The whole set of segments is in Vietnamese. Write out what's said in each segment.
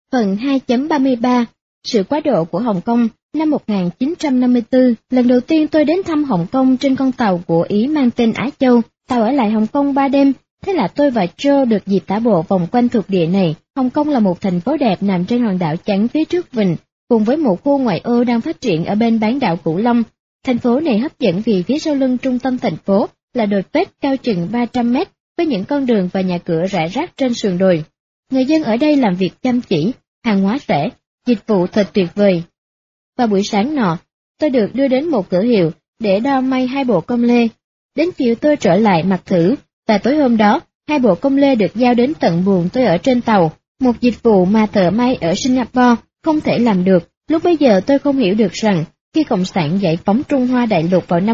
Phần 2.33 Sự quá độ của Hồng Kông. Năm 1954, lần đầu tiên tôi đến thăm Hồng Kông trên con tàu của Ý mang tên Á Châu. Tàu ở lại Hồng Kông 3 đêm, thế là tôi và Joe được dịp tả bộ vòng quanh thuộc địa này. Hồng Kông là một thành phố đẹp nằm trên hòn đảo trắng phía trước vịnh, cùng với một khu ngoại ô đang phát triển ở bên bán đảo Cửu Long. Thành phố này hấp dẫn vì phía sau lưng trung tâm thành phố là đồi Pết cao chừng 300 mét, với những con đường và nhà cửa rải rác trên sườn đồi. Người dân ở đây làm việc chăm chỉ, hàng hóa rẻ, dịch vụ thật tuyệt vời. Vào buổi sáng nọ, tôi được đưa đến một cửa hiệu để đo may 2 bộ công lê. Đến chiều tôi trở lại mặc thử, và tối hôm đó, 2 bộ công lê được giao đến tận buồng tôi ở trên tàu, một dịch vụ mà thợ may ở Singapore không thể làm được. Lúc bấy giờ tôi không hiểu được rằng, khi Cộng sản giải phóng Trung Hoa đại lục vào năm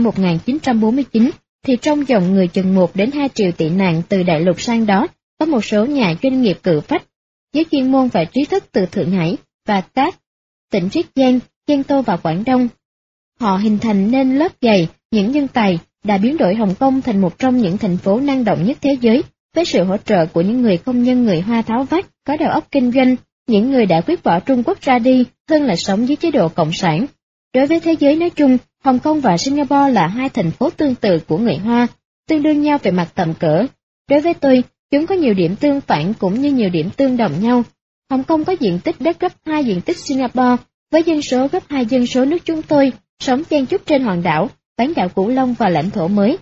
1949, thì trong dòng người chừng 1 đến 2 triệu tị nạn từ đại lục sang đó, có một số nhà doanh nghiệp cự phách, với chuyên môn và trí thức từ Thượng Hải và các tỉnh Triết Giang, Giang Tô và Quảng Đông. Họ hình thành nên lớp dày những nhân tài đã biến đổi Hồng Kông thành một trong những thành phố năng động nhất thế giới, với sự hỗ trợ của những người công nhân người Hoa tháo vát, có đầu óc kinh doanh, những người đã quyết bỏ Trung Quốc ra đi hơn là sống dưới chế độ cộng sản. Đối với thế giới nói chung, Hồng Kông và Singapore là 2 thành phố tương tự của người Hoa, tương đương nhau về mặt tầm cỡ. Đối với tôi, chúng có nhiều điểm tương phản cũng như nhiều điểm tương đồng nhau. Hồng Kông có diện tích đất gấp 2 diện tích Singapore, với dân số gấp 2 dân số nước chúng tôi, sống chen chúc trên hòn đảo, bán đảo Cửu Long và lãnh thổ mới.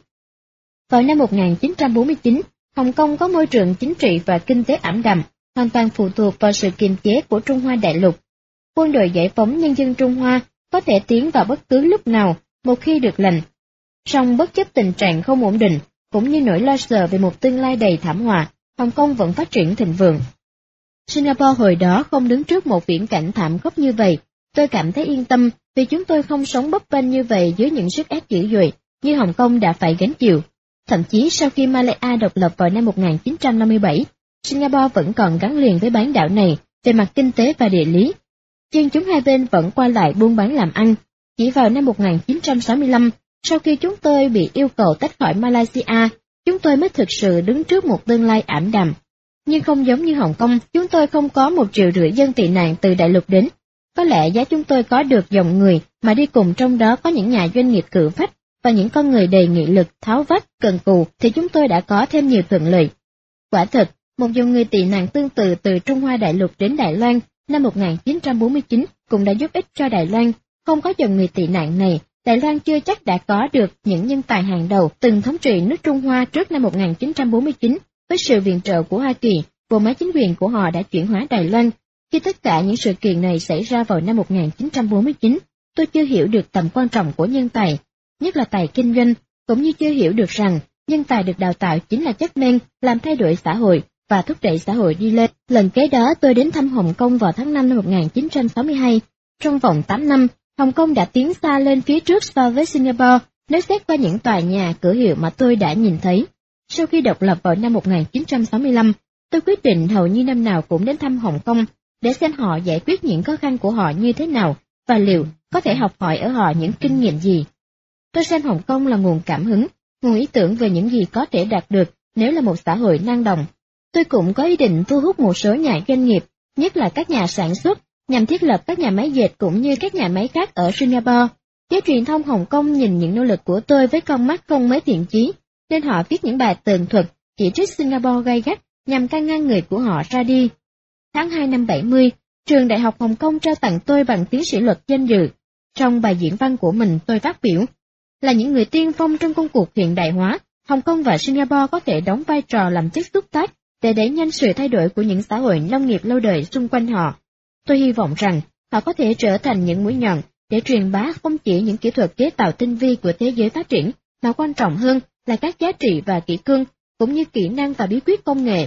Vào năm 1949, Hồng Kông có môi trường chính trị và kinh tế ảm đạm, hoàn toàn phụ thuộc vào sự kiềm chế của Trung Hoa đại lục. Quân đội giải phóng nhân dân Trung Hoa có thể tiến vào bất cứ lúc nào, một khi được lệnh. Song bất chấp tình trạng không ổn định, cũng như nỗi lo sợ về một tương lai đầy thảm họa, Hồng Kông vẫn phát triển thịnh vượng. Singapore hồi đó không đứng trước một viễn cảnh thảm khốc như vậy. Tôi cảm thấy yên tâm vì chúng tôi không sống bấp bênh như vậy dưới những sức ép dữ dội như Hồng Kông đã phải gánh chịu. Thậm chí sau khi Malaya độc lập vào năm 1957, Singapore vẫn còn gắn liền với bán đảo này về mặt kinh tế và địa lý. Nhưng chúng hai bên vẫn qua lại buôn bán làm ăn. Chỉ vào năm 1965, sau khi chúng tôi bị yêu cầu tách khỏi Malaysia, chúng tôi mới thực sự đứng trước một tương lai ảm đạm. Nhưng không giống như Hồng Kông, chúng tôi không có 1,5 triệu dân tị nạn từ đại lục đến. Có lẽ giá chúng tôi có được dòng người mà đi cùng, trong đó có những nhà doanh nghiệp cự phách và những con người đầy nghị lực, tháo vát, cần cù, thì chúng tôi đã có thêm nhiều thuận lợi. Quả thật, một dòng người tị nạn tương tự từ Trung Hoa đại lục đến Đài Loan năm 1949 cũng đã giúp ích cho Đài Loan. Không có dòng người tị nạn này, Đài Loan chưa chắc đã có được những nhân tài hàng đầu từng thống trị nước Trung Hoa trước năm 1949. Với sự viện trợ của Hoa Kỳ, bộ máy chính quyền của họ đã chuyển hóa Đài Loan. Khi tất cả những sự kiện này xảy ra vào năm 1949, tôi chưa hiểu được tầm quan trọng của nhân tài, nhất là tài kinh doanh, cũng như chưa hiểu được rằng nhân tài được đào tạo chính là chất men làm thay đổi xã hội và thúc đẩy xã hội đi lên. Lần kế đó tôi đến thăm Hồng Kông vào tháng 5 năm 1962. Trong vòng 8 năm, Hồng Kông đã tiến xa lên phía trước so với Singapore nếu xét qua những tòa nhà, cửa hiệu mà tôi đã nhìn thấy. Sau khi độc lập vào năm 1965, tôi quyết định hầu như năm nào cũng đến thăm Hồng Kông để xem họ giải quyết những khó khăn của họ như thế nào và liệu có thể học hỏi ở họ những kinh nghiệm gì. Tôi xem Hồng Kông là nguồn cảm hứng, nguồn ý tưởng về những gì có thể đạt được nếu là một xã hội năng động. Tôi cũng có ý định thu hút một số nhà doanh nghiệp, nhất là các nhà sản xuất, nhằm thiết lập các nhà máy dệt cũng như các nhà máy khác ở Singapore. Giới truyền thông Hồng Kông nhìn những nỗ lực của tôi với con mắt không mấy thiện chí, nên họ viết những bài tường thuật chỉ trích Singapore gay gắt nhằm can ngăn người của họ ra đi. Tháng 2 năm 70, trường Đại học Hồng Kông trao tặng tôi bằng tiến sĩ luật danh dự. Trong bài diễn văn của mình tôi phát biểu, là những người tiên phong trong công cuộc hiện đại hóa, Hồng Kông và Singapore có thể đóng vai trò làm chất xúc tác để đẩy nhanh sự thay đổi của những xã hội nông nghiệp lâu đời xung quanh họ. Tôi hy vọng rằng họ có thể trở thành những mũi nhọn để truyền bá không chỉ những kỹ thuật chế tạo tinh vi của thế giới phát triển, mà quan trọng hơn là các giá trị và kỷ cương, cũng như kỹ năng và bí quyết công nghệ.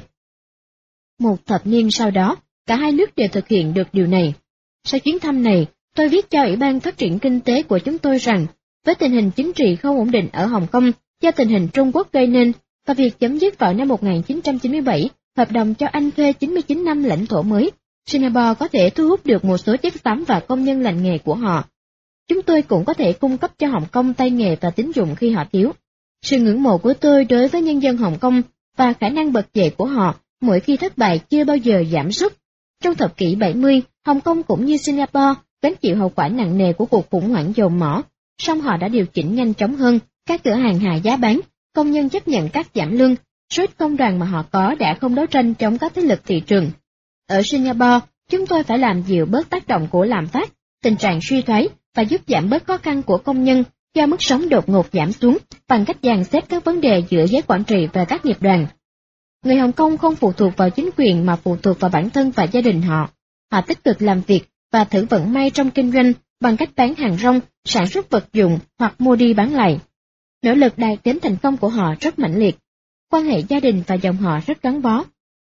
Một thập niên sau đó, cả hai nước đều thực hiện được điều này. Sau chuyến thăm này, tôi viết cho Ủy ban Phát triển Kinh tế của chúng tôi rằng, với tình hình chính trị không ổn định ở Hồng Kông do tình hình Trung Quốc gây nên, và việc chấm dứt vào năm 1997, hợp đồng cho Anh thuê 99 năm lãnh thổ mới, Singapore có thể thu hút được một số chất xám và công nhân lành nghề của họ. Chúng tôi cũng có thể cung cấp cho Hồng Kông tay nghề và tín dụng khi họ thiếu. Sự ngưỡng mộ của tôi đối với nhân dân Hồng Kông và khả năng bật dậy của họ mỗi khi thất bại chưa bao giờ giảm sút. Trong thập kỷ 70, Hồng Kông cũng như Singapore gánh chịu hậu quả nặng nề của cuộc khủng hoảng dầu mỏ, song họ đã điều chỉnh nhanh chóng hơn, các cửa hàng hạ giá bán, công nhân chấp nhận cắt giảm lương, số ít công đoàn mà họ có đã không đấu tranh chống các thế lực thị trường. Ở Singapore, chúng tôi phải làm dịu bớt tác động của lạm phát, tình trạng suy thoái và giúp giảm bớt khó khăn của công nhân do mức sống đột ngột giảm xuống bằng cách dàn xếp các vấn đề giữa giới quản trị và các nghiệp đoàn. Người Hồng Kông không phụ thuộc vào chính quyền mà phụ thuộc vào bản thân và gia đình họ. Họ tích cực làm việc và thử vận may trong kinh doanh bằng cách bán hàng rong, sản xuất vật dụng hoặc mua đi bán lại. Nỗ lực đạt đến thành công của họ rất mãnh liệt. Quan hệ gia đình và dòng họ rất gắn bó.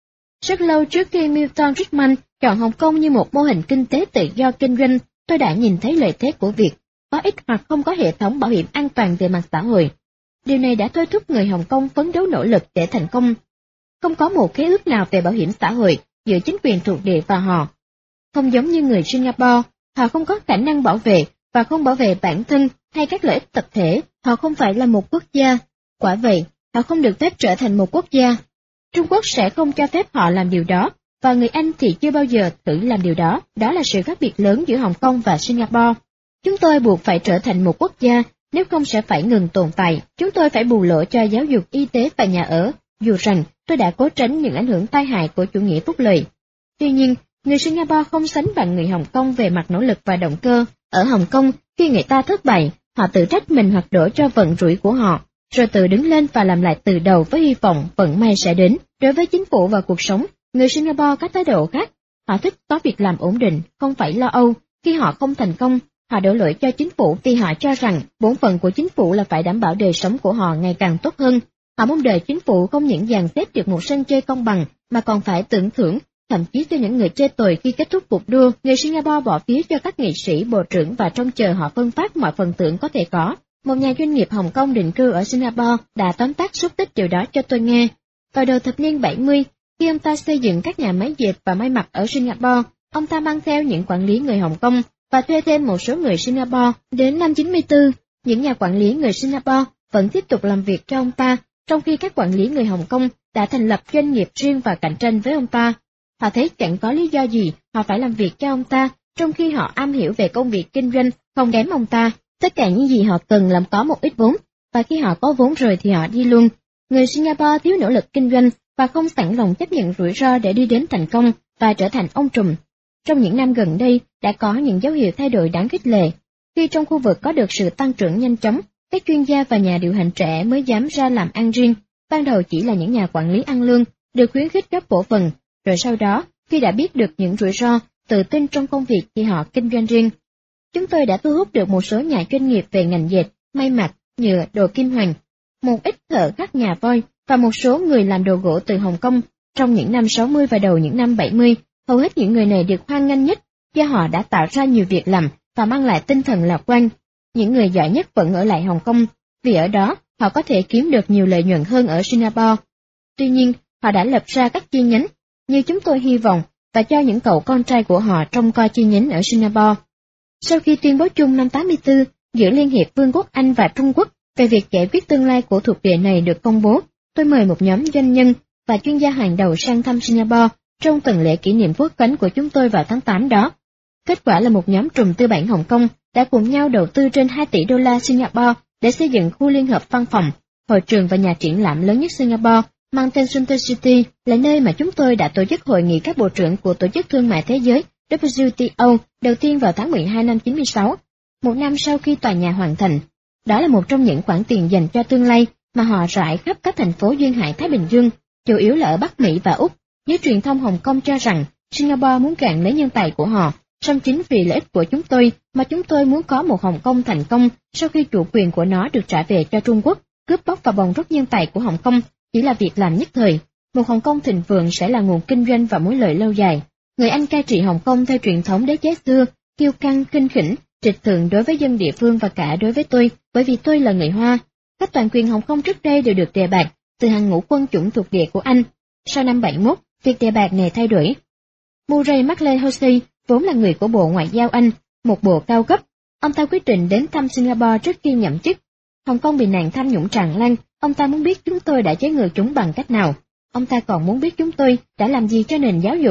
Rất lâu trước khi Milton Friedman chọn Hồng Kông như một mô hình kinh tế tự do kinh doanh, tôi đã nhìn thấy lợi thế của việc có ít hoặc không có hệ thống bảo hiểm an toàn về mặt xã hội. Điều này đã thôi thúc người Hồng Kông phấn đấu nỗ lực để thành công. Không có một khế ước nào về bảo hiểm xã hội giữa chính quyền thuộc địa và họ. Không giống như người Singapore, họ không có khả năng bảo vệ và không bảo vệ bản thân hay các lợi ích tập thể, họ không phải là một quốc gia. Quả vậy, họ không được phép trở thành một quốc gia. Trung Quốc sẽ không cho phép họ làm điều đó, và người Anh thì chưa bao giờ thử làm điều đó. Đó là sự khác biệt lớn giữa Hồng Kông và Singapore. Chúng tôi buộc phải trở thành một quốc gia, nếu không sẽ phải ngừng tồn tại. Chúng tôi phải bù lỗ cho giáo dục, y tế và nhà ở, dù rằng tôi đã cố tránh những ảnh hưởng tai hại của chủ nghĩa phúc lợi. Tuy nhiên, người Singapore không sánh bằng người Hồng Kông về mặt nỗ lực và động cơ. Ở Hồng Kông, khi người ta thất bại, họ tự trách mình hoặc đổ cho vận rủi của họ, rồi tự đứng lên và làm lại từ đầu với hy vọng vận may sẽ đến. Đối với chính phủ và cuộc sống, người Singapore có thái độ khác. Họ thích có việc làm ổn định, không phải lo âu. Khi họ không thành công, họ đổ lỗi cho chính phủ vì họ cho rằng bổn phận của chính phủ là phải đảm bảo đời sống của họ ngày càng tốt hơn. Họ mong đợi chính phủ không những dàn xếp được một sân chơi công bằng, mà còn phải tưởng thưởng, thậm chí cho những người chê tội khi kết thúc cuộc đua. Người Singapore bỏ phiếu cho các nghị sĩ, bộ trưởng và trông chờ họ phân phát mọi phần thưởng có thể có. Một nhà doanh nghiệp Hồng Kông định cư ở Singapore đã tóm tắt xúc tích điều đó cho tôi nghe. Vào đầu thập niên 70, khi ông ta xây dựng các nhà máy dệt và may mặc ở Singapore, ông ta mang theo những quản lý người Hồng Kông và thuê thêm một số người Singapore. Đến năm 94, những nhà quản lý người Singapore vẫn tiếp tục làm việc cho ông ta, trong khi các quản lý người Hồng Kông đã thành lập doanh nghiệp riêng và cạnh tranh với ông ta. Họ thấy chẳng có lý do gì họ phải làm việc cho ông ta, trong khi họ am hiểu về công việc kinh doanh không kém ông ta. Tất cả những gì họ cần làm có một ít vốn, và khi họ có vốn rồi thì họ đi luôn. Người Singapore thiếu nỗ lực kinh doanh và không sẵn lòng chấp nhận rủi ro để đi đến thành công và trở thành ông trùm. Trong những năm gần đây, đã có những dấu hiệu thay đổi đáng khích lệ. Khi trong khu vực có được sự tăng trưởng nhanh chóng, các chuyên gia và nhà điều hành trẻ mới dám ra làm ăn riêng. Ban đầu chỉ là những nhà quản lý ăn lương, được khuyến khích góp cổ phần, rồi sau đó, khi đã biết được những rủi ro, tự tin trong công việc thì họ kinh doanh riêng. Chúng tôi đã thu hút được một số nhà doanh nghiệp về ngành dệt, may mặc, nhựa, đồ kim hoàn, một ít thợ cắt nhà voi và một số người làm đồ gỗ từ Hồng Kông. Trong những năm 60 và đầu những năm 70, hầu hết những người này được hoan nghênh nhất do họ đã tạo ra nhiều việc làm và mang lại tinh thần lạc quan. Những người giỏi nhất vẫn ở lại Hồng Kông, vì ở đó họ có thể kiếm được nhiều lợi nhuận hơn ở Singapore. Tuy nhiên, họ đã lập ra các chi nhánh, như chúng tôi hy vọng, và cho những cậu con trai của họ trông coi chi nhánh ở Singapore. Sau khi tuyên bố chung năm 84 giữa Liên hiệp Vương quốc Anh và Trung Quốc về việc giải quyết tương lai của thuộc địa này được công bố, tôi mời một nhóm doanh nhân và chuyên gia hàng đầu sang thăm Singapore trong tuần lễ kỷ niệm quốc khánh của chúng tôi vào tháng 8 đó. Kết quả là một nhóm trùm tư bản Hồng Kông đã cùng nhau đầu tư trên 2 tỷ đô la Singapore để xây dựng khu liên hợp văn phòng, hội trường và nhà triển lãm lớn nhất Singapore, mang tên Sunter City, là nơi mà chúng tôi đã tổ chức hội nghị các bộ trưởng của Tổ chức Thương mại Thế giới WTO đầu tiên vào tháng 12 năm 96, một năm sau khi tòa nhà hoàn thành. Đó là một trong những khoản tiền dành cho tương lai mà họ rải khắp các thành phố duyên hải Thái Bình Dương, chủ yếu là ở Bắc Mỹ và Úc. Giới truyền thông Hồng Kông cho rằng Singapore muốn gạn lấy nhân tài của họ, song chính vì lợi ích của chúng tôi mà chúng tôi muốn có một Hồng Kông thành công sau khi chủ quyền của nó được trả về cho Trung Quốc. Cướp bóc và bòn rút nhân tài của Hồng Kông chỉ là việc làm nhất thời. Một Hồng Kông thịnh vượng sẽ là nguồn kinh doanh và mối lợi lâu dài. Người Anh cai trị Hồng Kông theo truyền thống đế chế xưa, kiêu căng, khinh khỉnh, trịch thượng đối với dân địa phương và cả đối với tôi, bởi vì tôi là người Hoa. Các toàn quyền Hồng Kông trước đây đều được đề bạt từ hàng ngũ quân chủng thuộc địa của Anh. Sau năm 71, việc đề bạt này thay đổi. Murray McLeod vốn là người của Bộ Ngoại giao Anh, một bộ cao cấp. Ông ta quyết định đến thăm Singapore trước khi nhậm chức. Hồng Kông bị nạn tham nhũng tràn lan, ông ta muốn biết chúng tôi đã chế ngự chúng bằng cách nào. Ông ta còn muốn biết chúng tôi đã làm gì cho nền giáo dục.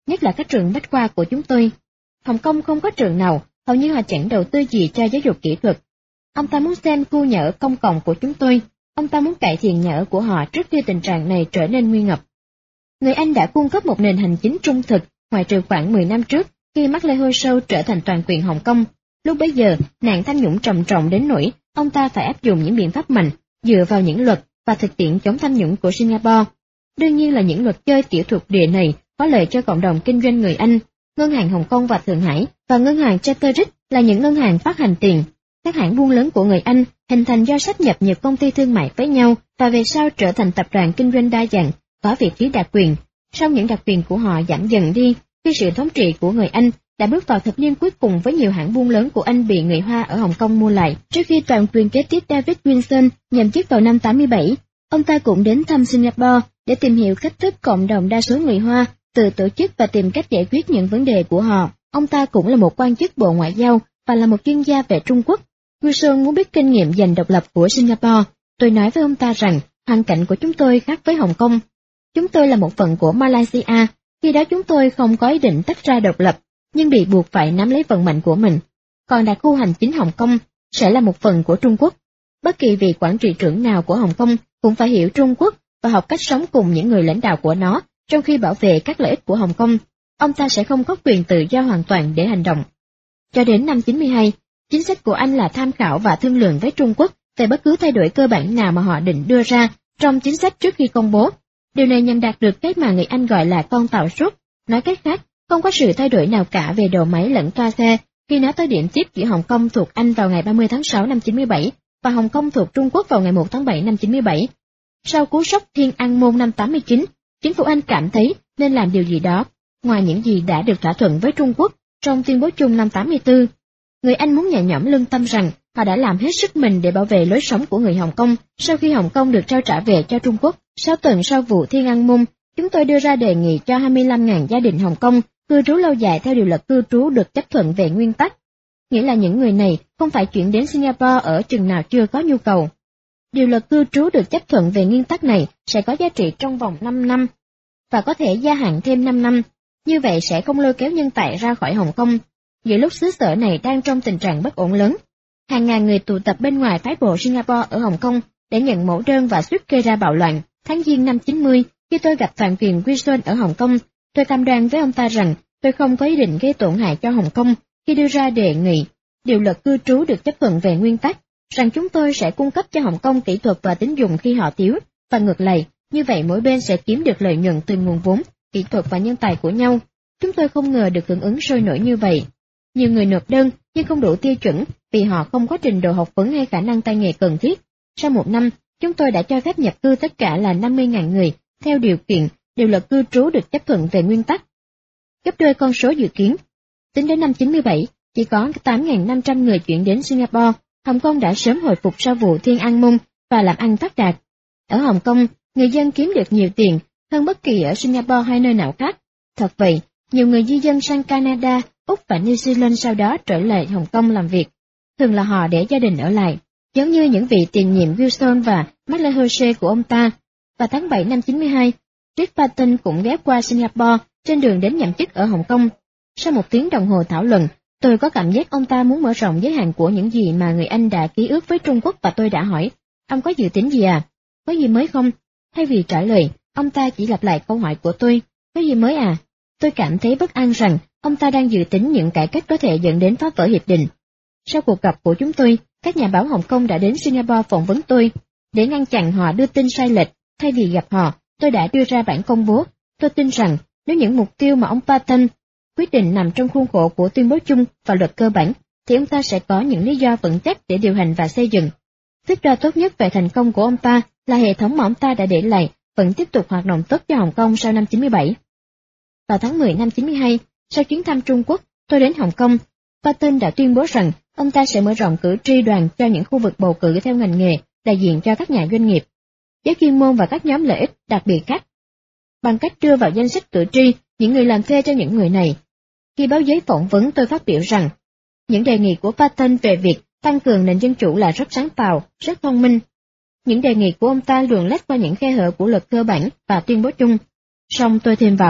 nhất là các trường bách khoa của chúng tôi. Hồng Kông không có trường nào, hầu như họ chẳng đầu tư gì cho giáo dục kỹ thuật. Ông ta muốn xem khu nhà ở công cộng của chúng tôi, ông ta muốn cải thiện nhà ở của họ trước khi tình trạng này trở nên nguy ngập. Người Anh đã cung cấp một nền hành chính trung thực, ngoại trừ khoảng 10 năm trước, khi McLeod trở thành toàn quyền Hồng Kông. Lúc bấy giờ, nạn tham nhũng trầm trọng đến nỗi ông ta phải áp dụng những biện pháp mạnh, dựa vào những luật và thực tiễn chống tham nhũng của Singapore. Đương nhiên là những luật chơi tiểu thuộc địa này có lợi cho cộng đồng kinh doanh người Anh. Ngân hàng Hồng Kông và Thượng Hải và ngân hàng Charteris là những ngân hàng phát hành tiền. Các hãng buôn lớn của người Anh hình thành do sáp nhập nhiều công ty thương mại với nhau và về sau trở thành tập đoàn kinh doanh đa dạng, có vị trí đặc quyền. Song những đặc quyền của họ giảm dần đi khi sự thống trị của người Anh đã bước vào thập niên cuối cùng với nhiều hãng buôn lớn của Anh bị người Hoa ở Hồng Kông mua lại. Trước khi toàn quyền kế tiếp David Wilson nhậm chức vào năm 87, ông ta cũng đến thăm Singapore để tìm hiểu cách thức cộng đồng đa số người Hoa tự tổ chức và tìm cách giải quyết những vấn đề của họ. Ông ta cũng là một quan chức Bộ Ngoại giao và là một chuyên gia về Trung Quốc. Wilson muốn biết kinh nghiệm giành độc lập của Singapore. Tôi nói với ông ta rằng hoàn cảnh của chúng tôi khác với Hồng Kông. Chúng tôi là một phần của Malaysia, khi đó chúng tôi không có ý định tách ra độc lập, nhưng bị buộc phải nắm lấy vận mệnh của mình. Còn đặc khu hành chính Hồng Kông sẽ là một phần của Trung Quốc. Bất kỳ vị quản trị trưởng nào của Hồng Kông cũng phải hiểu Trung Quốc và học cách sống cùng những người lãnh đạo của nó, trong khi bảo vệ các lợi ích của Hồng Kông. Ông ta sẽ không có quyền tự do hoàn toàn để hành động. Cho đến năm 92, chính sách của Anh là tham khảo và thương lượng với Trung Quốc về bất cứ thay đổi cơ bản nào mà họ định đưa ra trong chính sách trước khi công bố. Điều này nhằm đạt được cái mà người Anh gọi là con tàu sút. Nói cách khác, không có sự thay đổi nào cả về đầu máy lẫn toa xe khi nó tới điểm tiếp giữa Hồng Kông thuộc Anh vào ngày 30 tháng 6 năm 97 và Hồng Kông thuộc Trung Quốc vào ngày 1 tháng 7 năm 97. Sau cú sốc Thiên An Môn năm 89, chính phủ Anh cảm thấy nên làm điều gì đó, ngoài những gì đã được thỏa thuận với Trung Quốc trong tuyên bố chung năm 84. Người Anh muốn nhẹ nhõm lương tâm rằng họ đã làm hết sức mình để bảo vệ lối sống của người Hồng Kông sau khi Hồng Kông được trao trả về cho Trung Quốc. 6 tuần sau vụ Thiên An Môn, chúng tôi đưa ra đề nghị cho 25.000 gia đình Hồng Kông cư trú lâu dài theo điều luật cư trú được chấp thuận về nguyên tắc, nghĩa là những người này không phải chuyển đến Singapore ở chừng nào chưa có nhu cầu. Điều luật cư trú được chấp thuận về nguyên tắc này sẽ có giá trị trong vòng 5 năm, và có thể gia hạn thêm 5 năm, như vậy sẽ không lôi kéo nhân tài ra khỏi Hồng Kông. Giữa lúc xứ sở này đang trong tình trạng bất ổn lớn, hàng ngàn người tụ tập bên ngoài phái bộ Singapore ở Hồng Kông để nhận mẫu đơn và suýt gây ra bạo loạn. Tháng Giêng năm 90, khi tôi gặp toàn quyền Wilson ở Hồng Kông, tôi cam đoan với ông ta rằng tôi không có ý định gây tổn hại cho Hồng Kông khi đưa ra đề nghị điều luật cư trú được chấp thuận về nguyên tắc, rằng chúng tôi sẽ cung cấp cho Hồng Kông kỹ thuật và tín dụng khi họ thiếu, và ngược lại, như vậy mỗi bên sẽ kiếm được lợi nhuận từ nguồn vốn, kỹ thuật và nhân tài của nhau. Chúng tôi không ngờ được hưởng ứng sôi nổi như vậy. Nhiều người nộp đơn nhưng không đủ tiêu chuẩn vì họ không có trình độ học vấn hay khả năng tay nghề cần thiết. Sau 1 năm, chúng tôi đã cho phép nhập cư tất cả là 50.000 người, theo điều kiện điều luật cư trú được chấp thuận về nguyên tắc, gấp đôi con số dự kiến. Tính đến năm 97, chỉ có 8.500 người chuyển đến Singapore. Hồng Kông đã sớm hồi phục sau vụ Thiên An Môn và làm ăn phát đạt. Ở Hồng Kông, người dân kiếm được nhiều tiền hơn bất kỳ ở Singapore hay nơi nào khác. Thật vậy, nhiều người di dân sang Canada, Úc và New Zealand sau đó trở lại Hồng Kông làm việc. Thường là họ để gia đình ở lại, giống như những vị tiền nhiệm Wilson và McLeod của ông ta. Vào tháng 7 năm 92, Rick Barton cũng ghé qua Singapore trên đường đến nhậm chức ở Hồng Kông. Sau 1 tiếng đồng hồ thảo luận, tôi có cảm giác ông ta muốn mở rộng giới hạn của những gì mà người Anh đã ký ước với Trung Quốc, và tôi đã hỏi, ông có dự tính gì à? Có gì mới không? Thay vì trả lời, ông ta chỉ lặp lại câu hỏi của tôi, có gì mới à? Tôi cảm thấy bất an rằng ông ta đang dự tính những cải cách có thể dẫn đến phá vỡ hiệp định. Sau cuộc gặp của chúng tôi, các nhà báo Hồng Kông đã đến Singapore phỏng vấn tôi. Để ngăn chặn họ đưa tin sai lệch, thay vì gặp họ, tôi đã đưa ra bản công bố. Tôi tin rằng nếu những mục tiêu mà ông Barton quyết định nằm trong khuôn khổ của tuyên bố chung và luật cơ bản, thì ông ta sẽ có những lý do vững chắc để điều hành và xây dựng. Thước đo tốt nhất về thành công của ông ta là hệ thống mà ông ta đã để lại vẫn tiếp tục hoạt động tốt cho Hồng Kông sau năm 97. Vào tháng 10 năm 92, sau chuyến thăm Trung Quốc, tôi đến Hồng Kông. Barton đã tuyên bố rằng ông ta sẽ mở rộng cử tri đoàn cho những khu vực bầu cử theo ngành nghề, đại diện cho các nhà doanh nghiệp, giới chuyên môn và các nhóm lợi ích đặc biệt khác, bằng cách đưa vào danh sách cử tri những người làm thuê cho những người này. Khi báo giới phỏng vấn, tôi phát biểu rằng những đề nghị của Barton về việc tăng cường nền dân chủ là rất sáng tạo, rất thông minh. Những đề nghị của ông ta luồn lách qua những khe hở của luật cơ bản và tuyên bố chung. Song tôi thêm vào,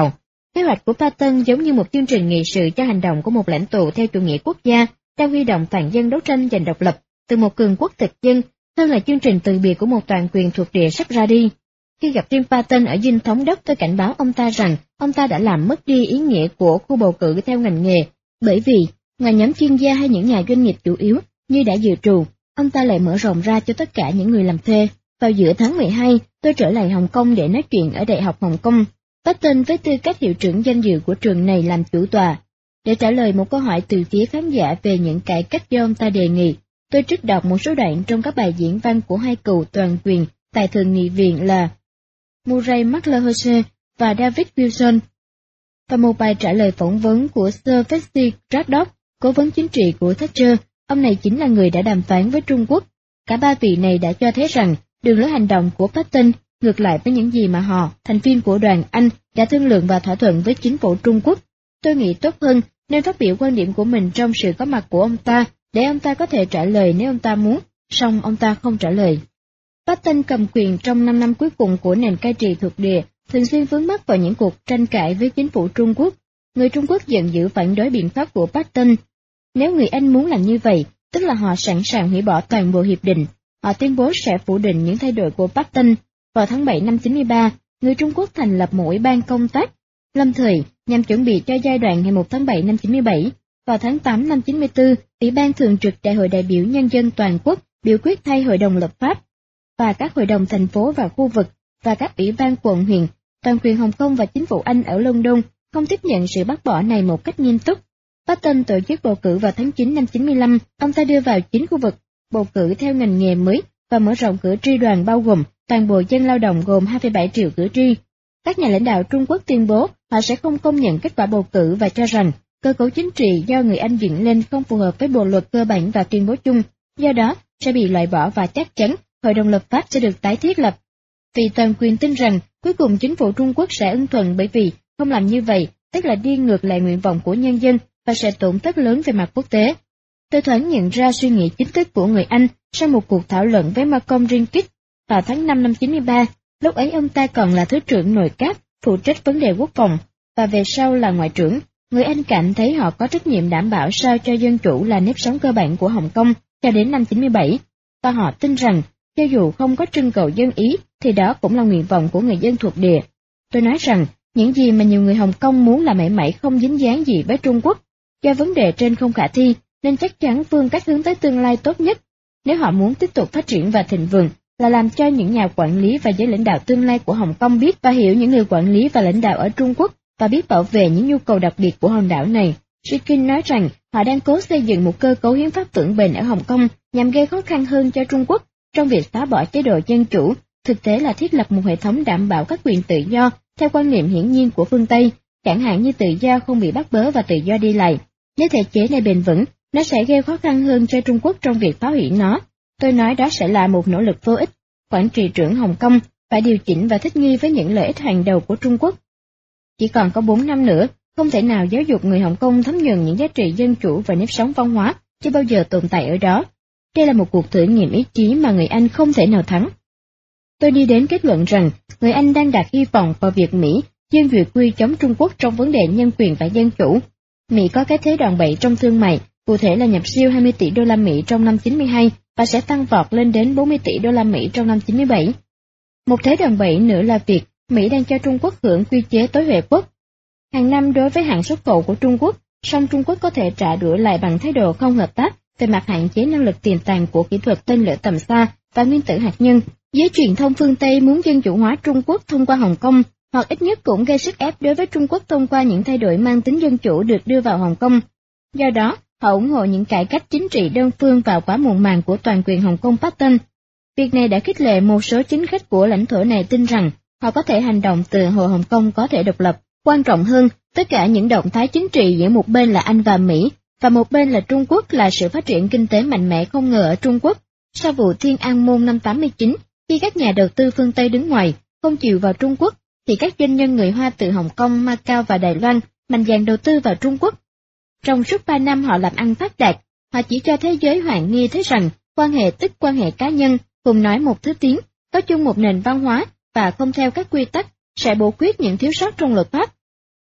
Kế hoạch của Patton giống như một chương trình nghị sự cho hành động của một lãnh tụ theo chủ nghĩa quốc gia, đang huy động toàn dân đấu tranh giành độc lập từ một cường quốc thực dân, hơn là chương trình từ biệt của một toàn quyền thuộc địa sắp ra đi. Khi gặp riêng Patton ở dinh thống đốc, tôi cảnh báo ông ta rằng ông ta đã làm mất đi ý nghĩa của khu bầu cử theo ngành nghề, bởi vì, ngoài nhóm chuyên gia hay những nhà doanh nghiệp chủ yếu, như đã dự trù, ông ta lại mở rộng ra cho tất cả những người làm thuê. Vào giữa tháng 12, tôi trở lại Hồng Kông để nói chuyện ở Đại học Hồng Kông. Patton với tư cách hiệu trưởng danh dự của trường này làm chủ tòa. Để trả lời một câu hỏi từ phía khán giả về những cải cách do ông ta đề nghị, tôi trích đọc một số đoạn trong các bài diễn văn của hai cựu toàn quyền tại Thượng nghị viện là Murray McLeod và David Wilson, và một bài trả lời phỏng vấn của Sir Percy Braddock, cố vấn chính trị của Thatcher. Ông này chính là người đã đàm phán với Trung Quốc. Cả ba vị này đã cho thấy rằng đường lối hành động của Patton ngược lại với những gì mà họ, thành viên của đoàn Anh, đã thương lượng và thỏa thuận với chính phủ Trung Quốc. Tôi nghĩ tốt hơn nên phát biểu quan điểm của mình trong sự có mặt của ông ta, để ông ta có thể trả lời nếu ông ta muốn, song ông ta không trả lời. Patton cầm quyền trong 5 năm cuối cùng của nền cai trị thuộc địa, thường xuyên vướng mắc vào những cuộc tranh cãi với chính phủ Trung Quốc. Người Trung Quốc giận dữ phản đối biện pháp của Patton. Nếu người Anh muốn làm như vậy, tức là họ sẵn sàng hủy bỏ toàn bộ hiệp định. Họ tuyên bố sẽ phủ định những thay đổi của Patton. Vào tháng 7 năm 93, người Trung Quốc thành lập một ủy ban công tác lâm thời nhằm chuẩn bị cho giai đoạn ngày 1 tháng 7 năm 97. Vào tháng 8 năm 94, Ủy ban Thường trực Đại hội đại biểu Nhân dân toàn quốc biểu quyết thay Hội đồng lập pháp và các hội đồng thành phố và khu vực và các ủy ban quận huyện. Toàn quyền Hồng Kông và chính phủ Anh ở London không tiếp nhận sự bác bỏ này một cách nghiêm túc. Patton tổ chức bầu cử vào tháng 9 năm 95, ông ta đưa vào 9 khu vực bầu cử theo ngành nghề mới và mở rộng cử tri đoàn bao gồm toàn bộ dân lao động gồm 2,7 triệu cử tri. Các nhà lãnh đạo Trung Quốc tuyên bố họ sẽ không công nhận kết quả bầu cử và cho rằng cơ cấu chính trị do người Anh dựng lên không phù hợp với bộ luật cơ bản và tuyên bố chung, do đó sẽ bị loại bỏ và chắc chắn Hội đồng lập pháp sẽ được tái thiết lập. Vì toàn quyền tin rằng cuối cùng chính phủ Trung Quốc sẽ ưng thuận, bởi vì không làm như vậy tức là đi ngược lại nguyện vọng của nhân dân và sẽ tổn thất lớn về mặt quốc tế. Tôi thoáng nhận ra suy nghĩ chính thức của người Anh sau một cuộc thảo luận với Malcolm Jenkins vào tháng 5 năm 93, lúc ấy ông ta còn là Thứ trưởng Nội các, phụ trách vấn đề quốc phòng, và về sau là Ngoại trưởng. Người Anh cảm thấy họ có trách nhiệm đảm bảo sao cho dân chủ là nếp sống cơ bản của Hồng Kông cho đến năm 97, và họ tin rằng cho dù không có trưng cầu dân ý thì đó cũng là nguyện vọng của người dân thuộc địa. Tôi nói rằng những gì mà nhiều người Hồng Kông muốn là mảy may không dính dáng gì với Trung Quốc, do vấn đề trên không khả thi nên chắc chắn phương cách hướng tới tương lai tốt nhất nếu họ muốn tiếp tục phát triển và thịnh vượng là làm cho những nhà quản lý và giới lãnh đạo tương lai của Hồng Kông biết và hiểu những người quản lý và lãnh đạo ở Trung Quốc và biết bảo vệ những nhu cầu đặc biệt của hòn đảo này. Shikin nói rằng họ đang cố xây dựng một cơ cấu hiến pháp vững bền ở Hồng Kông nhằm gây khó khăn hơn cho Trung Quốc trong việc phá bỏ chế độ dân chủ, thực tế là thiết lập một hệ thống đảm bảo các quyền tự do theo quan niệm hiển nhiên của phương Tây, chẳng hạn như tự do không bị bắt bớ và tự do đi lại. Nếu thể chế này bền vững, nó sẽ gây khó khăn hơn cho Trung Quốc trong việc phá hủy nó. Tôi nói đó sẽ là một nỗ lực vô ích. Quản trị trưởng Hồng Kông phải điều chỉnh và thích nghi với những lợi ích hàng đầu của Trung Quốc. Chỉ còn có 4 năm nữa, không thể nào giáo dục người Hồng Kông thấm nhuần những giá trị dân chủ và nếp sống văn hóa chưa bao giờ tồn tại ở đó. Đây là một cuộc thử nghiệm ý chí mà người Anh không thể nào thắng. Tôi đi đến kết luận rằng người Anh đang đặt hy vọng vào việc Mỹ dương duyệt quy chống Trung Quốc trong vấn đề nhân quyền và dân chủ. Mỹ có cái thế đòn bẩy trong thương mại, cụ thể là nhập siêu 20 tỷ đô la Mỹ trong năm 92 và sẽ tăng vọt lên đến 40 tỷ đô la Mỹ trong năm 97. Một thế đòn bẩy nữa là việc Mỹ đang cho Trung Quốc hưởng quy chế tối huệ quốc hàng năm đối với hàng xuất khẩu của Trung Quốc, song Trung Quốc có thể trả đũa lại bằng thái độ không hợp tác về mặt hạn chế năng lực tiềm tàng của kỹ thuật tên lửa tầm xa và nguyên tử hạt nhân. Giới truyền thông phương Tây muốn dân chủ hóa Trung Quốc thông qua Hồng Kông, hoặc ít nhất cũng gây sức ép đối với Trung Quốc thông qua những thay đổi mang tính dân chủ được đưa vào Hồng Kông. Do đó, họ ủng hộ những cải cách chính trị đơn phương vào quá muộn màng của toàn quyền Hồng Kông Patton. Việc này đã khích lệ một số chính khách của lãnh thổ này tin rằng họ có thể hành động từ hồi Hồng Kông có thể độc lập. Quan trọng hơn, tất cả những động thái chính trị giữa một bên là Anh và Mỹ, và một bên là Trung Quốc là sự phát triển kinh tế mạnh mẽ không ngờ ở Trung Quốc. Sau vụ Thiên An Môn năm 89, khi các nhà đầu tư phương Tây đứng ngoài, không chịu vào Trung Quốc, thì các doanh nhân người Hoa từ Hồng Kông, Macau và Đài Loan mạnh dạn đầu tư vào Trung Quốc. Trong suốt 3 năm họ làm ăn phát đạt, họ chỉ cho thế giới hoài nghi thấy rằng quan hệ tức quan hệ cá nhân, cùng nói một thứ tiếng, có chung một nền văn hóa và không theo các quy tắc, sẽ bổ khuyết những thiếu sót trong luật pháp.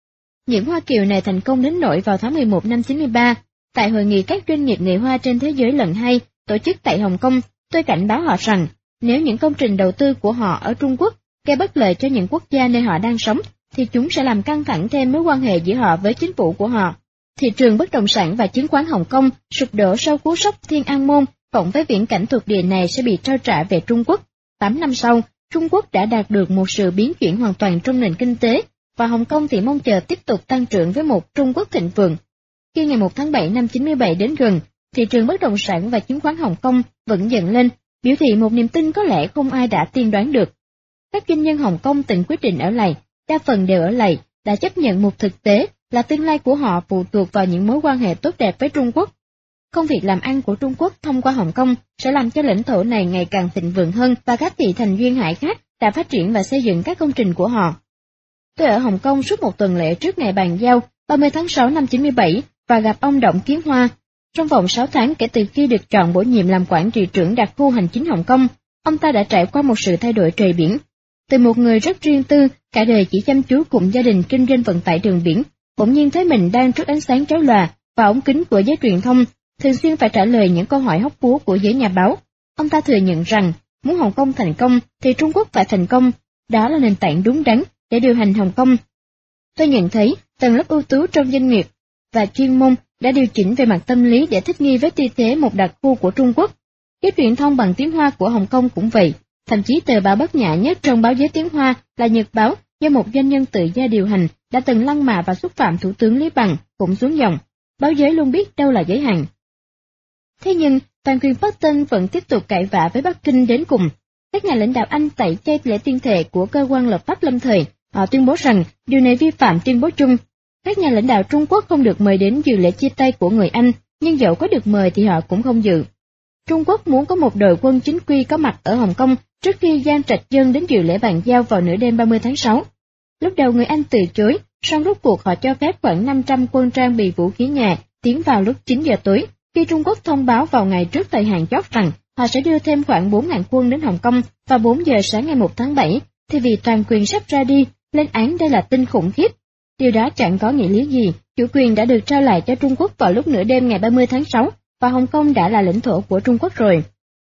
Những Hoa Kiều này thành công đến nỗi vào tháng 11 năm 93, tại hội nghị các doanh nghiệp người Hoa trên thế giới lần 2 tổ chức tại Hồng Kông, tôi cảnh báo họ rằng nếu những công trình đầu tư của họ ở Trung Quốc gây bất lợi cho những quốc gia nơi họ đang sống, thì chúng sẽ làm căng thẳng thêm mối quan hệ giữa họ với chính phủ của họ. Thị trường bất động sản và chứng khoán Hồng Kông sụp đổ sau cú sốc Thiên An Môn, cộng với viễn cảnh thuộc địa này sẽ bị trao trả về Trung Quốc. 8 năm sau, Trung Quốc đã đạt được một sự biến chuyển hoàn toàn trong nền kinh tế, và Hồng Kông thì mong chờ tiếp tục tăng trưởng với một Trung Quốc thịnh vượng. Khi ngày 1 tháng 7 năm 97 đến gần, thị trường bất động sản và chứng khoán Hồng Kông vững dần lên, biểu thị một niềm tin có lẽ không ai đã tiên đoán được. Các doanh nhân Hồng Kông từng quyết định ở lại, đa phần đều ở lại, đã chấp nhận một thực tế là tương lai của họ phụ thuộc vào những mối quan hệ tốt đẹp với Trung Quốc. Công việc làm ăn của Trung Quốc thông qua Hồng Kông sẽ làm cho lãnh thổ này ngày càng thịnh vượng hơn, và các thị thành duyên hải khác đã phát triển và xây dựng các công trình của họ. Tôi ở Hồng Kông suốt một tuần lễ trước ngày bàn giao 30 tháng 6 năm 97 và gặp ông Động Kiến Hoa. Trong vòng 6 tháng kể từ khi được chọn bổ nhiệm làm quản trị trưởng đặc khu hành chính Hồng Kông, ông ta đã trải qua một sự thay đổi trời biển. Từ một người rất riêng tư, cả đời chỉ chăm chú cùng gia đình kinh doanh vận tải đường biển, bỗng nhiên thấy mình đang trước ánh sáng chói lòa và ống kính của giới truyền thông, thường xuyên phải trả lời những câu hỏi hóc búa của giới nhà báo. Ông ta thừa nhận rằng, muốn Hồng Kông thành công thì Trung Quốc phải thành công, đó là nền tảng đúng đắn để điều hành Hồng Kông. Tôi nhận thấy tầng lớp ưu tú trong doanh nghiệp và chuyên môn đã điều chỉnh về mặt tâm lý để thích nghi với tư thế một đặc khu của Trung Quốc. Giới truyền thông bằng tiếng Hoa của Hồng Kông cũng vậy, thậm chí tờ báo bất nhã nhất trong báo giới tiếng Hoa là Nhật báo do một doanh nhân tự do điều hành đã từng lăng mạ và xúc phạm Thủ tướng Lý Bằng cũng xuống dòng. Báo giới luôn biết đâu là giới hạn. Thế nhưng, toàn quyền Bắc Kinh vẫn tiếp tục cãi vã với Bắc Kinh đến cùng. Các nhà lãnh đạo Anh tẩy chay lễ tuyên thệ của cơ quan lập pháp lâm thời, họ tuyên bố rằng điều này vi phạm tuyên bố chung. Các nhà lãnh đạo Trung Quốc không được mời đến dự lễ chia tay của người Anh, nhưng dẫu có được mời thì họ cũng không dự. Trung Quốc muốn có một đội quân chính quy có mặt ở Hồng Kông trước khi Giang Trạch Dân đến dự lễ bàn giao vào nửa đêm 30 tháng 6. Lúc đầu người Anh từ chối, song rốt cuộc họ cho phép khoảng 500 quân trang bị vũ khí nhẹ tiến vào lúc 9 giờ tối, khi Trung Quốc thông báo vào ngày trước thời hạn chót rằng họ sẽ đưa thêm khoảng 4.000 quân đến Hồng Kông vào 4 giờ sáng ngày 1 tháng 7, thì vì toàn quyền sắp ra đi, lên án đây là tin khủng khiếp. Điều đó chẳng có nghĩa lý gì, chủ quyền đã được trao lại cho Trung Quốc vào lúc nửa đêm ngày 30 tháng 6, và Hồng Kông đã là lãnh thổ của Trung Quốc rồi.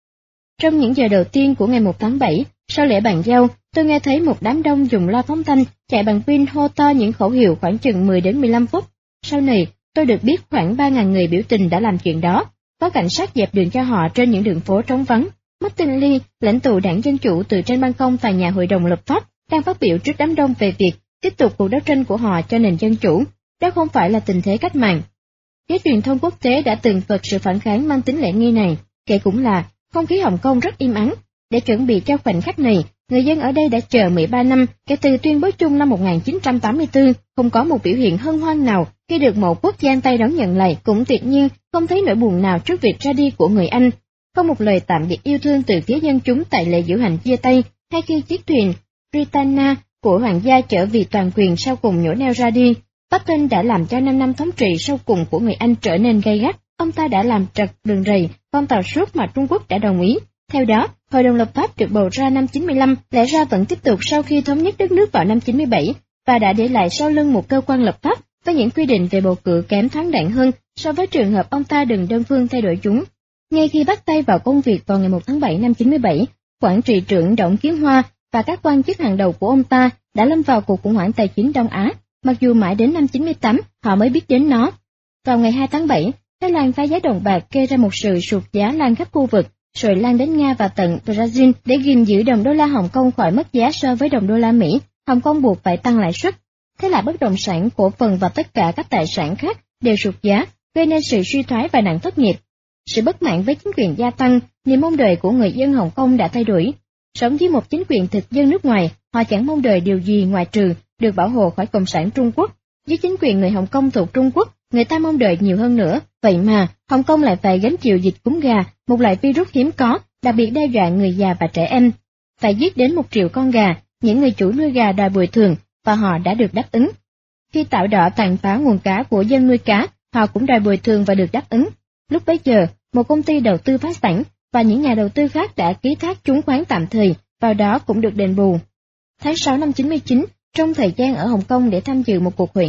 Trong những giờ đầu tiên của ngày 1 tháng 7, sau lễ bàn giao, tôi nghe thấy một đám đông dùng loa phóng thanh chạy bằng pin hô to những khẩu hiệu khoảng chừng 10 đến 15 phút. Sau này, tôi được biết khoảng 3.000 người biểu tình đã làm chuyện đó, có cảnh sát dẹp đường cho họ trên những đường phố trống vắng. Martin Lee, lãnh tụ đảng Dân Chủ từ trên ban công tòa nhà Hội đồng lập pháp, đang phát biểu trước đám đông về việc tiếp tục cuộc đấu tranh của họ cho nền dân chủ. Đó không phải là tình thế cách mạng. Giới truyền thông quốc tế đã từng vật sự phản kháng mang tính lễ nghi này, kể cũng là không khí Hồng Kông rất im ắng. Để chuẩn bị cho khoảnh khắc này, người dân ở đây đã chờ 13 năm kể từ tuyên bố chung năm 1984, không có một biểu hiện hân hoan nào khi được mẫu quốc giang tay đón nhận lại, cũng tuyệt nhiên không thấy nỗi buồn nào trước việc ra đi của người Anh. Không một lời tạm biệt yêu thương từ phía dân chúng tại lễ diễu hành chia tay, hay khi chiếc thuyền Britannia của hoàng gia trở vì toàn quyền sau cùng nhổ neo ra đi. Bắc Kinh đã làm cho 5 năm thống trị sau cùng của người Anh trở nên gay gắt. Ông ta đã làm trật đường rầy con tàu suốt mà Trung Quốc đã đồng ý. Theo đó, Hội đồng lập pháp được bầu ra năm 95, lẽ ra vẫn tiếp tục sau khi thống nhất đất nước vào năm 97, và đã để lại sau lưng một cơ quan lập pháp với những quy định về bầu cử kém thoáng đãng hơn so với trường hợp ông ta đừng đơn phương thay đổi chúng. Ngay khi bắt tay vào công việc vào ngày 1 tháng 7 năm 97, quản trị trưởng Động Kiến Hoa và các quan chức hàng đầu của ông ta đã lâm vào cuộc khủng hoảng tài chính Đông Á, mặc dù mãi đến năm 98 họ mới biết đến nó. Vào ngày 2 tháng 7, Thái Lan phá giá đồng bạc gây ra một sự sụt giá lan khắp khu vực, rồi lan đến Nga và tận Brazil để gìn giữ đồng đô la Hồng Kông khỏi mất giá so với đồng đô la Mỹ. Hồng Kông buộc phải tăng lãi suất. Thế là bất động sản, cổ phần và tất cả các tài sản khác đều sụt giá, gây nên sự suy thoái và nạn thất nghiệp. Sự bất mãn với chính quyền gia tăng, niềm mong đợi của người dân Hồng Kông đã thay đổi. Sống dưới một chính quyền thực dân nước ngoài, họ chẳng mong đợi điều gì ngoài trừ được bảo hộ khỏi Cộng sản Trung Quốc. Dưới chính quyền người Hồng Kông thuộc Trung Quốc, người ta mong đợi nhiều hơn nữa. Vậy mà, Hồng Kông lại phải gánh chịu dịch cúm gà, một loại virus hiếm có, đặc biệt đe dọa người già và trẻ em. Phải giết đến 1 triệu con gà, những người chủ nuôi gà đòi bồi thường, và họ đã được đáp ứng. Khi tảo đỏ tàn phá nguồn cá của dân nuôi cá, họ cũng đòi bồi thường và được đáp ứng. Lúc bấy giờ, một công ty đầu tư phá sản và những nhà đầu tư khác đã ký thác chứng khoán tạm thời, vào đó cũng được đền bù. Tháng 6 năm 99, trong thời gian ở Hồng Kông để tham dự một cuộc hội nghị,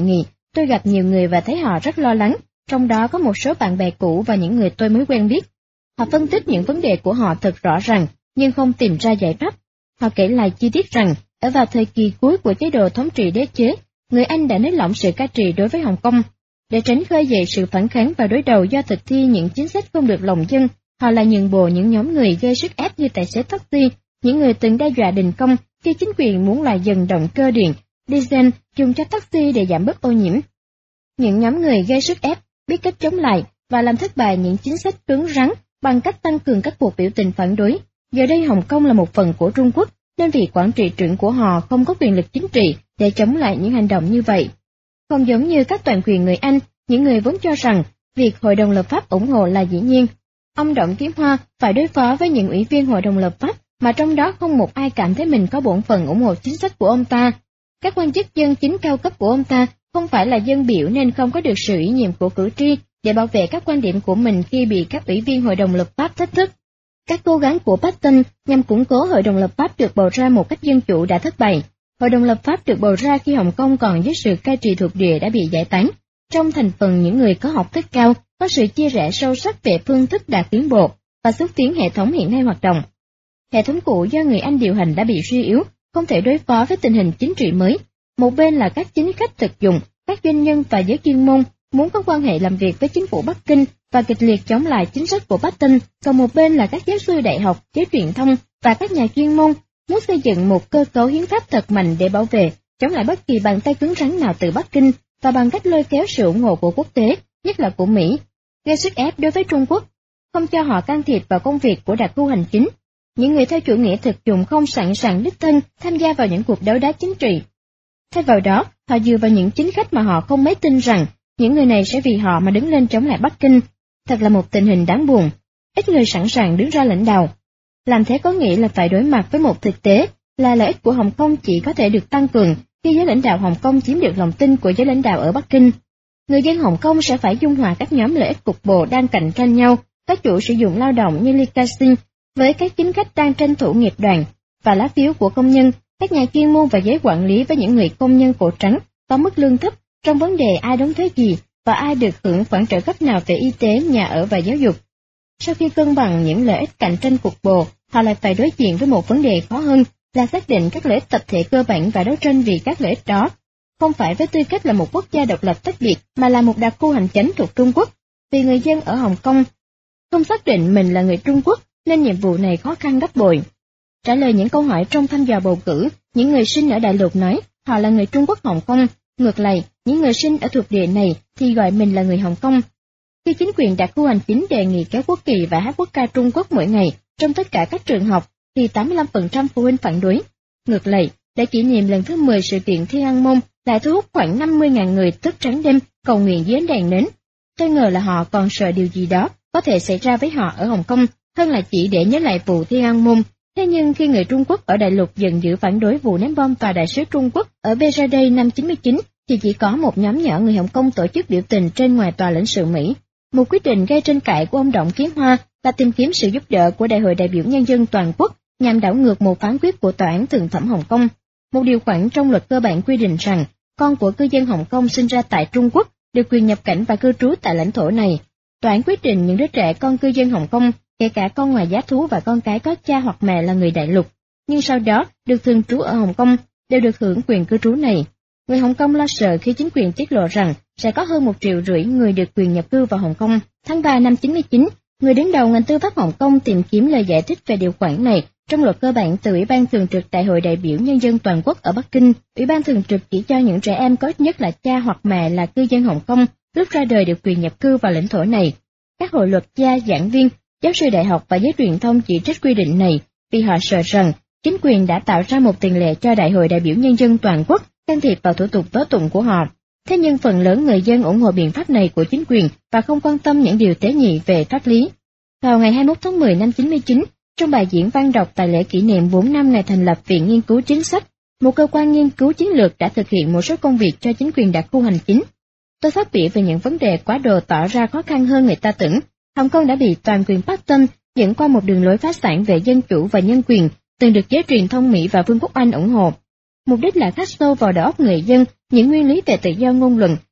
Tôi gặp nhiều người và thấy họ rất lo lắng, trong đó có một số bạn bè cũ và những người tôi mới quen biết. Họ phân tích những vấn đề của họ thật rõ ràng, nhưng không tìm ra giải pháp. Họ kể lại chi tiết rằng, ở vào thời kỳ cuối của chế độ thống trị đế chế, người Anh đã nới lỏng sự cai trị đối với Hồng Kông. Để tránh khơi dậy sự phản kháng và đối đầu do thực thi những chính sách không được lòng dân, họ lại nhượng bộ những nhóm người gây sức ép như tài xế taxi, những người từng đe dọa đình công khi chính quyền muốn loại dần động cơ điện, diesel dùng cho taxi để giảm bớt ô nhiễm. Những nhóm người gây sức ép biết cách chống lại và làm thất bại những chính sách cứng rắn bằng cách tăng cường các cuộc biểu tình phản đối. Giờ đây Hồng Kông là một phần của Trung Quốc, nên vị quản trị trưởng của họ không có quyền lực chính trị để chống lại những hành động như vậy. Không giống như các toàn quyền người Anh, những người vốn cho rằng việc Hội đồng lập pháp ủng hộ là dĩ nhiên. Ông Đổng Kiến Hoa phải đối phó với những ủy viên Hội đồng lập pháp mà trong đó không một ai cảm thấy mình có bổn phận ủng hộ chính sách của ông ta. Các quan chức dân chính cao cấp của ông ta không phải là dân biểu nên không có được sự ủy nhiệm của cử tri để bảo vệ các quan điểm của mình khi bị các ủy viên Hội đồng lập pháp thách thức. Các cố gắng của Patton nhằm củng cố Hội đồng lập pháp được bầu ra một cách dân chủ đã thất bại. Hội đồng lập pháp được bầu ra khi Hồng Kông còn dưới sự cai trị thuộc địa đã bị giải tán. Trong thành phần những người có học thức cao, có sự chia rẽ sâu sắc về phương thức đạt tiến bộ và xúc tiến hệ thống hiện nay hoạt động. Hệ thống cũ do người Anh điều hành đã bị suy yếu, không thể đối phó với tình hình chính trị mới. Một bên là các chính khách thực dụng, các doanh nhân và giới chuyên môn muốn có quan hệ làm việc với chính phủ Bắc Kinh và kịch liệt chống lại chính sách của Patton, còn một bên là các giáo sư đại học, giới truyền thông và các nhà chuyên môn muốn xây dựng một cơ cấu hiến pháp thật mạnh để bảo vệ, chống lại bất kỳ bàn tay cứng rắn nào từ Bắc Kinh và bằng cách lôi kéo sự ủng hộ của quốc tế, nhất là của Mỹ, gây sức ép đối với Trung Quốc, không cho họ can thiệp vào công việc của đặc khu hành chính. Những người theo chủ nghĩa thực dụng không sẵn sàng đích thân tham gia vào những cuộc đấu đá chính trị. Thay vào đó, họ dựa vào những chính khách mà họ không mấy tin rằng những người này sẽ vì họ mà đứng lên chống lại Bắc Kinh. Thật là một tình hình đáng buồn. Ít người sẵn sàng đứng ra lãnh đạo. Làm thế có nghĩa là phải đối mặt với một thực tế là lợi ích của Hồng Kông chỉ có thể được tăng cường khi giới lãnh đạo Hồng Kông chiếm được lòng tin của giới lãnh đạo ở Bắc Kinh. Người dân Hồng Kông sẽ phải dung hòa các nhóm lợi ích cục bộ đang cạnh tranh nhau, các chủ sử dụng lao động như Lee Ka-shing với các chính khách đang tranh thủ nghiệp đoàn và lá phiếu của công nhân, các nhà chuyên môn và giới quản lý với những người công nhân cổ trắng có mức lương thấp trong vấn đề ai đóng thuế gì và ai được hưởng khoản trợ cấp nào về y tế, nhà ở và giáo dục. Sau khi cân bằng những lợi ích cạnh tranh cục bộ, họ lại phải đối diện với một vấn đề khó hơn là xác định các lợi ích tập thể cơ bản và đấu tranh vì các lợi ích đó, không phải với tư cách là một quốc gia độc lập tách biệt mà là một đặc khu hành chính thuộc Trung Quốc. Vì người dân ở Hồng Kông không xác định mình là người Trung Quốc nên nhiệm vụ này khó khăn gấp bội. Trả lời những câu hỏi trong thăm dò bầu cử, những người sinh ở đại lục nói họ là người Trung Quốc Hồng Kông. Ngược lại, những người sinh ở thuộc địa này thì gọi mình là người Hồng Kông. Khi chính quyền đặc khu hành chính đề nghị kéo quốc kỳ và hát quốc ca Trung Quốc mỗi ngày trong tất cả các trường học, thì 85% phụ huynh phản đối. Ngược lại, để kỷ niệm lần thứ 10 sự kiện Thiên An Môn lại thu hút khoảng 50.000 người thức trắng đêm cầu nguyện dưới ánh đèn nến. Tôi ngờ là họ còn sợ điều gì đó có thể xảy ra với họ ở Hồng Kông hơn là chỉ để nhớ lại vụ Thiên An Môn. Thế nhưng khi người Trung Quốc ở đại lục giận dữ phản đối vụ ném bom tòa đại sứ Trung Quốc ở Beijing năm 99, thì chỉ có một nhóm nhỏ người Hồng Kông tổ chức biểu tình trên ngoài tòa lãnh sự Mỹ. Một quyết định gây tranh cãi của ông Đổng Kiến Hoa là tìm kiếm sự giúp đỡ của Đại hội đại biểu nhân dân toàn quốc nhằm đảo ngược một phán quyết của Tòa án Thượng thẩm Hồng Kông. Một điều khoản trong luật cơ bản quy định rằng con của cư dân Hồng Kông sinh ra tại Trung Quốc được quyền nhập cảnh và cư trú tại lãnh thổ này. Tòa án quyết định những đứa trẻ con cư dân Hồng Kông, kể cả con ngoài giá thú và con cái có cha hoặc mẹ là người đại lục, nhưng sau đó được thường trú ở Hồng Kông, đều được hưởng quyền cư trú này. Người Hồng Kông lo sợ khi chính quyền tiết lộ rằng sẽ có hơn 1,5 triệu người được quyền nhập cư vào Hồng Kông. Tháng 3 năm 99, người đứng đầu ngành tư pháp Hồng Kông tìm kiếm lời giải thích về điều khoản này trong luật cơ bản từ Ủy ban Thường trực Đại hội đại biểu nhân dân toàn quốc ở Bắc Kinh. Ủy ban Thường trực chỉ cho những trẻ em có ít nhất là cha hoặc mẹ là cư dân Hồng Kông lúc ra đời được quyền nhập cư vào lãnh thổ này. Các hội luật gia, giảng viên, giáo sư đại học và giới truyền thông chỉ trích quy định này vì họ sợ rằng chính quyền đã tạo ra một tiền lệ cho Đại hội đại biểu nhân dân toàn quốc can thiệp vào thủ tục tố tụng của họ. Thế nhưng phần lớn người dân ủng hộ biện pháp này của chính quyền và không quan tâm những điều tế nhị về pháp lý. Vào ngày 21 tháng 10 năm 99, trong bài diễn văn đọc tại lễ kỷ niệm 4 năm ngày thành lập Viện Nghiên cứu Chính sách, một cơ quan nghiên cứu chiến lược đã thực hiện một số công việc cho chính quyền đặc khu hành chính. Tôi phát biểu về những vấn đề quá độ tỏ ra khó khăn hơn người ta tưởng. Hồng Kông đã bị toàn quyền Patton dẫn qua một đường lối phá sản về dân chủ và nhân quyền, từng được giới truyền thông Mỹ và Vương quốc Anh ủng hộ. Mục đích là khắc sâu vào đầu óc người dân những nguyên lý về tự do ngôn luận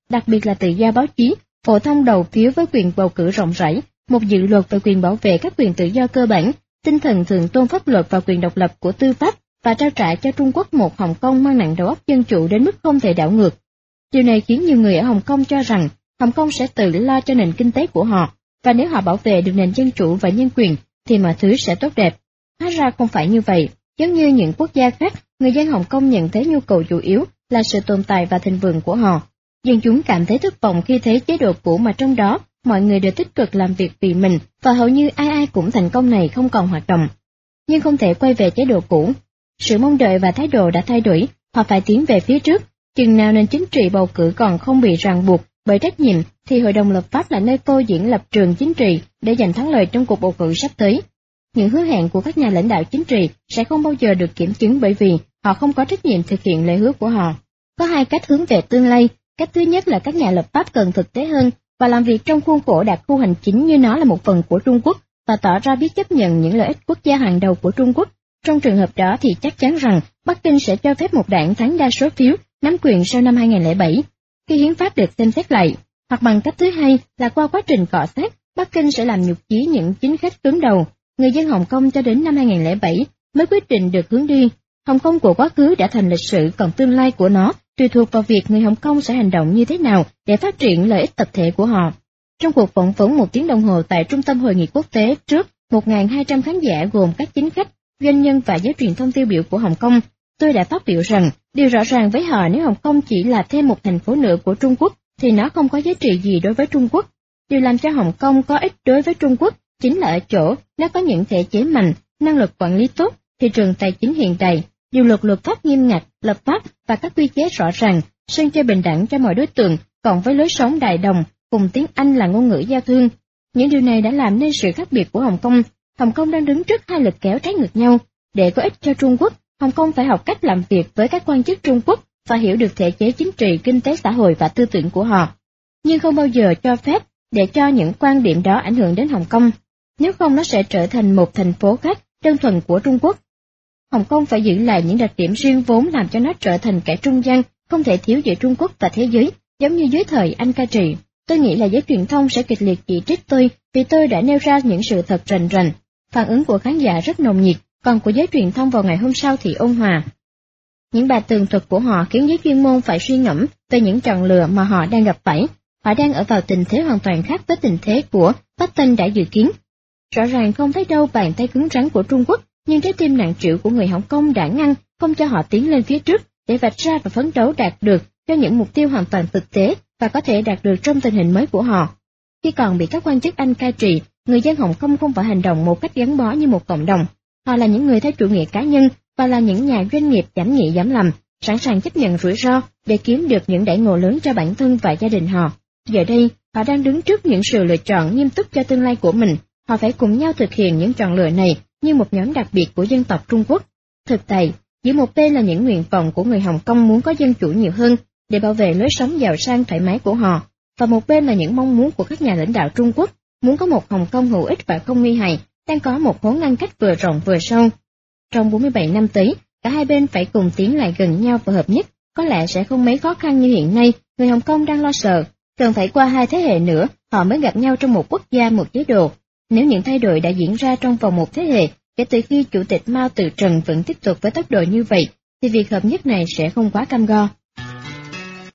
đặc biệt là tự do báo chí, phổ thông đầu phiếu với quyền bầu cử rộng rãi, một dự luật về quyền bảo vệ các quyền tự do cơ bản, tinh thần thượng tôn pháp luật và quyền độc lập của tư pháp, và trao trả cho Trung Quốc một Hồng Kông mang nặng đầu óc dân chủ đến mức không thể đảo ngược. Điều này khiến nhiều người ở Hồng Kông cho rằng Hồng Kông sẽ tự lo cho nền kinh tế của họ, và nếu họ bảo vệ được nền dân chủ và nhân quyền, thì mọi thứ sẽ tốt đẹp. Hóa ra không phải như vậy, giống như những quốc gia khác, người dân Hồng Kông nhận thấy nhu cầu chủ yếu là sự tồn tại và thịnh vượng của họ. Dân chúng cảm thấy thất vọng khi thấy chế độ cũ mà trong đó mọi người đều tích cực làm việc vì mình, và hầu như ai ai cũng thành công này không còn hoạt động. Nhưng không thể quay về chế độ cũ. Sự mong đợi và thái độ đã thay đổi, họ phải tiến về phía trước. Chừng nào nền chính trị bầu cử còn không bị ràng buộc bởi trách nhiệm, thì Hội đồng lập pháp là nơi phô diễn lập trường chính trị để giành thắng lợi trong cuộc bầu cử sắp tới. Những hứa hẹn của các nhà lãnh đạo chính trị sẽ không bao giờ được kiểm chứng bởi vì họ không có trách nhiệm thực hiện lời hứa của họ. Có hai cách hướng về tương lai. Cách thứ nhất là các nhà lập pháp cần thực tế hơn và làm việc trong khuôn khổ đặc khu hành chính như nó là một phần của Trung Quốc, và tỏ ra biết chấp nhận những lợi ích quốc gia hàng đầu của Trung Quốc. Trong trường hợp đó thì chắc chắn rằng Bắc Kinh sẽ cho phép một đảng thắng đa số phiếu nắm quyền sau năm 2007, khi hiến pháp được xem xét lại. Hoặc bằng cách thứ hai là qua quá trình cọ xát, Bắc Kinh sẽ làm nhục chí những chính khách cứng đầu. Người dân Hồng Kông cho đến năm 2007 mới quyết định được hướng đi. Hồng Kông của quá khứ đã thành lịch sử, còn tương lai của nó tùy thuộc vào việc người Hồng Kông sẽ hành động như thế nào để phát triển lợi ích tập thể của họ. Trong cuộc phỏng vấn 1 tiếng đồng hồ tại Trung tâm Hội nghị Quốc tế trước 1.200 khán giả gồm các chính khách, doanh nhân và giới truyền thông tiêu biểu của Hồng Kông, tôi đã phát biểu rằng điều rõ ràng với họ nếu Hồng Kông chỉ là thêm một thành phố nữa của Trung Quốc thì nó không có giá trị gì đối với Trung Quốc. Điều làm cho Hồng Kông có ích đối với Trung Quốc chính là ở chỗ nó có những thể chế mạnh, năng lực quản lý tốt, thị trường tài chính hiện đại, điều luật pháp nghiêm ngặt, lập pháp và các quy chế rõ ràng, sân chơi bình đẳng cho mọi đối tượng, cộng với lối sống đại đồng, cùng tiếng Anh là ngôn ngữ giao thương. Những điều này đã làm nên sự khác biệt của Hồng Kông. Hồng Kông đang đứng trước hai lực kéo trái ngược nhau. Để có ích cho Trung Quốc, Hồng Kông phải học cách làm việc với các quan chức Trung Quốc và hiểu được thể chế chính trị, kinh tế xã hội và tư tưởng của họ. Nhưng không bao giờ cho phép để cho những quan điểm đó ảnh hưởng đến Hồng Kông. Nếu không nó sẽ trở thành một thành phố khác đơn thuần của Trung Quốc. Hồng Kông phải giữ lại những đặc điểm riêng vốn làm cho nó trở thành kẻ trung gian, không thể thiếu giữa Trung Quốc và thế giới, giống như dưới thời Anh cai trị. Tôi nghĩ là giới truyền thông sẽ kịch liệt chỉ trích tôi vì tôi đã nêu ra những sự thật rành rành. Phản ứng của khán giả rất nồng nhiệt, còn của giới truyền thông vào ngày hôm sau thì ôn hòa. Những bài tường thuật của họ khiến giới chuyên môn phải suy ngẫm về những trọn lừa mà họ đang gặp phải. Họ đang ở vào tình thế hoàn toàn khác với tình thế của Patton đã dự kiến. Rõ ràng không thấy đâu bàn tay cứng rắn của Trung Quốc, nhưng trái tim nặng trĩu của người Hồng Kông đã ngăn không cho họ tiến lên phía trước để vạch ra và phấn đấu đạt được cho những mục tiêu hoàn toàn thực tế và có thể đạt được trong tình hình mới của họ. Khi còn bị các quan chức Anh cai trị, người dân Hồng Kông không phải hành động một cách gắn bó như một cộng đồng. Họ là những người theo chủ nghĩa cá nhân và là những nhà doanh nghiệp giảm nhẹ giảm làm, sẵn sàng chấp nhận rủi ro để kiếm được những đãi ngộ lớn cho bản thân và gia đình họ. Giờ đây, họ đang đứng trước những sự lựa chọn nghiêm túc cho tương lai của mình. Họ phải cùng nhau thực hiện những chọn lựa này như một nhóm đặc biệt của dân tộc Trung Quốc. Thực tại, giữa một bên là những nguyện vọng của người Hồng Kông muốn có dân chủ nhiều hơn để bảo vệ lối sống giàu sang thoải mái của họ, và một bên là những mong muốn của các nhà lãnh đạo Trung Quốc muốn có một Hồng Kông hữu ích và không nguy hại, đang có một hố ngăn cách vừa rộng vừa sâu. Trong 47 năm tới, cả hai bên phải cùng tiến lại gần nhau và hợp nhất, có lẽ sẽ không mấy khó khăn như hiện nay, người Hồng Kông đang lo sợ. Cần phải qua 2 thế hệ nữa, họ mới gặp nhau trong một quốc gia, một chế độ. Nếu những thay đổi đã diễn ra trong vòng một thế hệ, kể từ khi Chủ tịch Mao từ trần vẫn tiếp tục với tốc độ như vậy, thì việc hợp nhất này sẽ không quá cam go.